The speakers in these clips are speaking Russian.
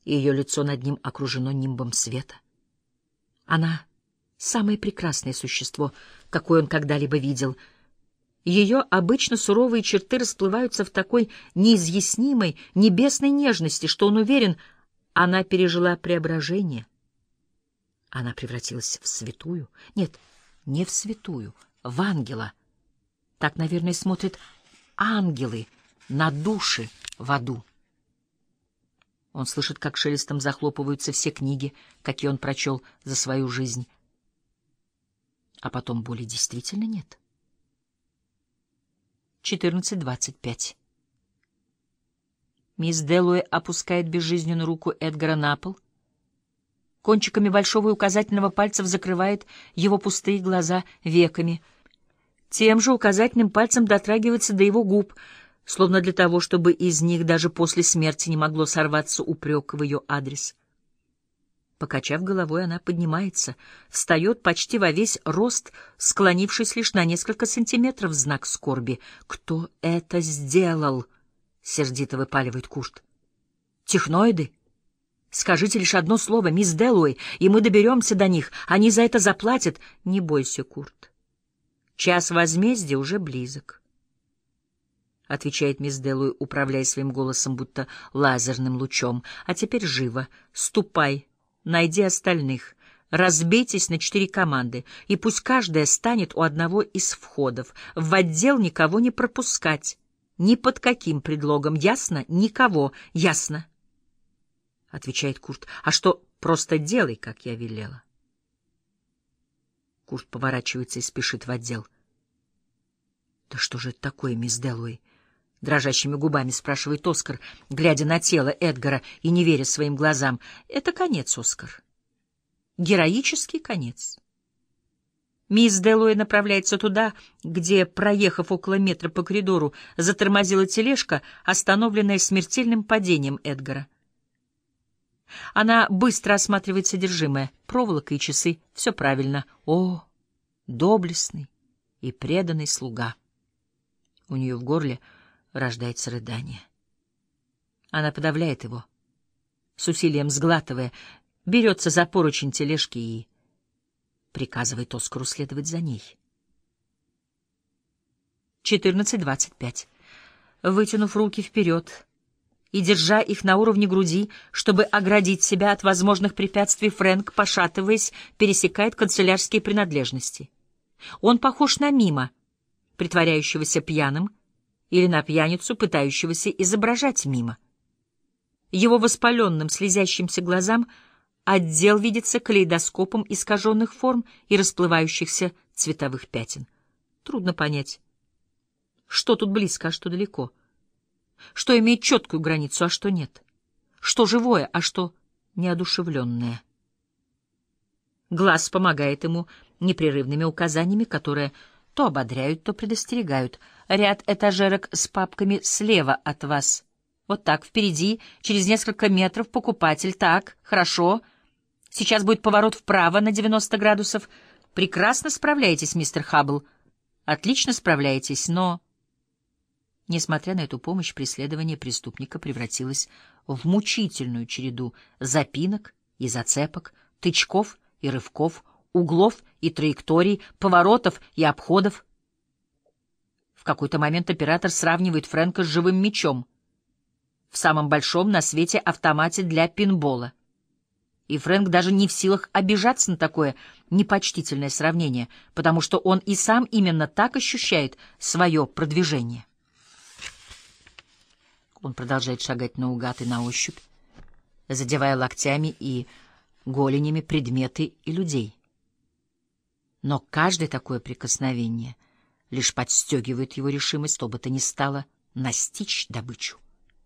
и ее лицо над ним окружено нимбом света. Она — самое прекрасное существо, какое он когда-либо видел. Ее обычно суровые черты расплываются в такой неизъяснимой небесной нежности, что он уверен, она пережила преображение. Она превратилась в святую. Нет, не в святую, в ангела. Так, наверное, смотрят ангелы на души в аду. Он слышит, как шелестом захлопываются все книги, какие он прочел за свою жизнь. А потом боли действительно нет. 14:25. Мисс Дэллоуэй опускает безжизненную руку Эдгара на пол. Кончиками большого и указательного пальцев закрывает его пустые глаза веками. Тем же указательным пальцем дотрагивается до его губ, словно для того, чтобы из них даже после смерти не могло сорваться упрек в ее адрес. Покачав головой, она поднимается, встает почти во весь рост, склонившись лишь на несколько сантиметров в знак скорби. «Кто это сделал?» — сердито выпаливает Курт. «Техноиды? Скажите лишь одно слово, мисс Дэллоуэй, и мы доберемся до них. Они за это заплатят. Не бойся, Курт. Час возмездия уже близок», — отвечает мисс Дэллоуэй, управляя своим голосом, будто лазерным лучом. «А теперь живо. Ступай. Найди остальных, разбейтесь на 4 команды, и пусть каждая станет у одного из входов. В отдел никого не пропускать, ни под каким предлогом. Ясно? Никого. Ясно?» — отвечает Курт. «А что, просто делай, как я велела». Курт поворачивается и спешит в отдел. «Да что же это такое, мисс Дэллоуэй?» — дрожащими губами спрашивает Оскар, глядя на тело Эдгара и не веря своим глазам. «Это конец, Оскар. Героический конец». Мисс Дэллоуэй направляется туда, где, проехав около метра по коридору, затормозила тележка, остановленная смертельным падением Эдгара. Она быстро осматривает содержимое. Проволока и часы. Все правильно. О, доблестный и преданный слуга. У нее в горле рождается рыдание. Она подавляет его, с усилием сглатывая, берется за поручень тележки и приказывает Оскару следовать за ней. 14:25. Вытянув руки вперед и держа их на уровне груди, чтобы оградить себя от возможных препятствий, Фрэнк, пошатываясь, пересекает канцелярские принадлежности. Он похож на мима, притворяющегося пьяным, или на пьяницу, пытающегося изображать мима. Его воспаленным, слезящимся глазам отдел видится калейдоскопом искаженных форм и расплывающихся цветовых пятен. Трудно понять, что тут близко, а что далеко, что имеет четкую границу, а что нет, что живое, а что неодушевленное. Глаз помогает ему непрерывными указаниями, которые то ободряют, то предостерегают. Ряд этажерок с папками слева от вас. Вот так, впереди, через несколько метров покупатель. Так, хорошо. Сейчас будет поворот вправо на 90 градусов. Прекрасно справляетесь, мистер Хаббл. Отлично справляетесь, но... Несмотря на эту помощь, преследование преступника превратилось в мучительную череду запинок и зацепок, тычков и рывков, углов и траекторий, поворотов и обходов. В какой-то момент оператор сравнивает Фрэнка с живым мячом в самом большом на свете автомате для пинбола. И Фрэнк даже не в силах обижаться на такое непочтительное сравнение, потому что он и сам именно так ощущает свое продвижение. Он продолжает шагать наугад и на ощупь, задевая локтями и голенями предметы и людей. Но каждое такое прикосновение лишь подстегивает его решимость, что бы то ни стало, настичь добычу.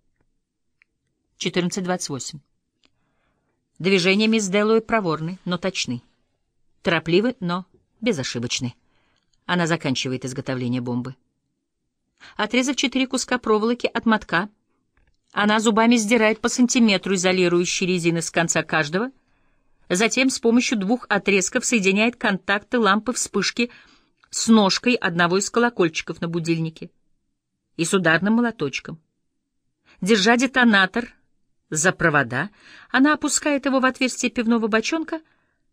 14:28. Движения мисс Дэллоуэй проворны, но точны. Торопливы, но безошибочны. Она заканчивает изготовление бомбы. Отрезав 4 куска проволоки от мотка, она зубами сдирает по сантиметру изолирующей резины с конца каждого, затем с помощью 2 отрезков соединяет контакты лампы вспышки с ножкой одного из колокольчиков на будильнике и с ударным молоточком. Держа детонатор за провода, она опускает его в отверстие пивного бочонка,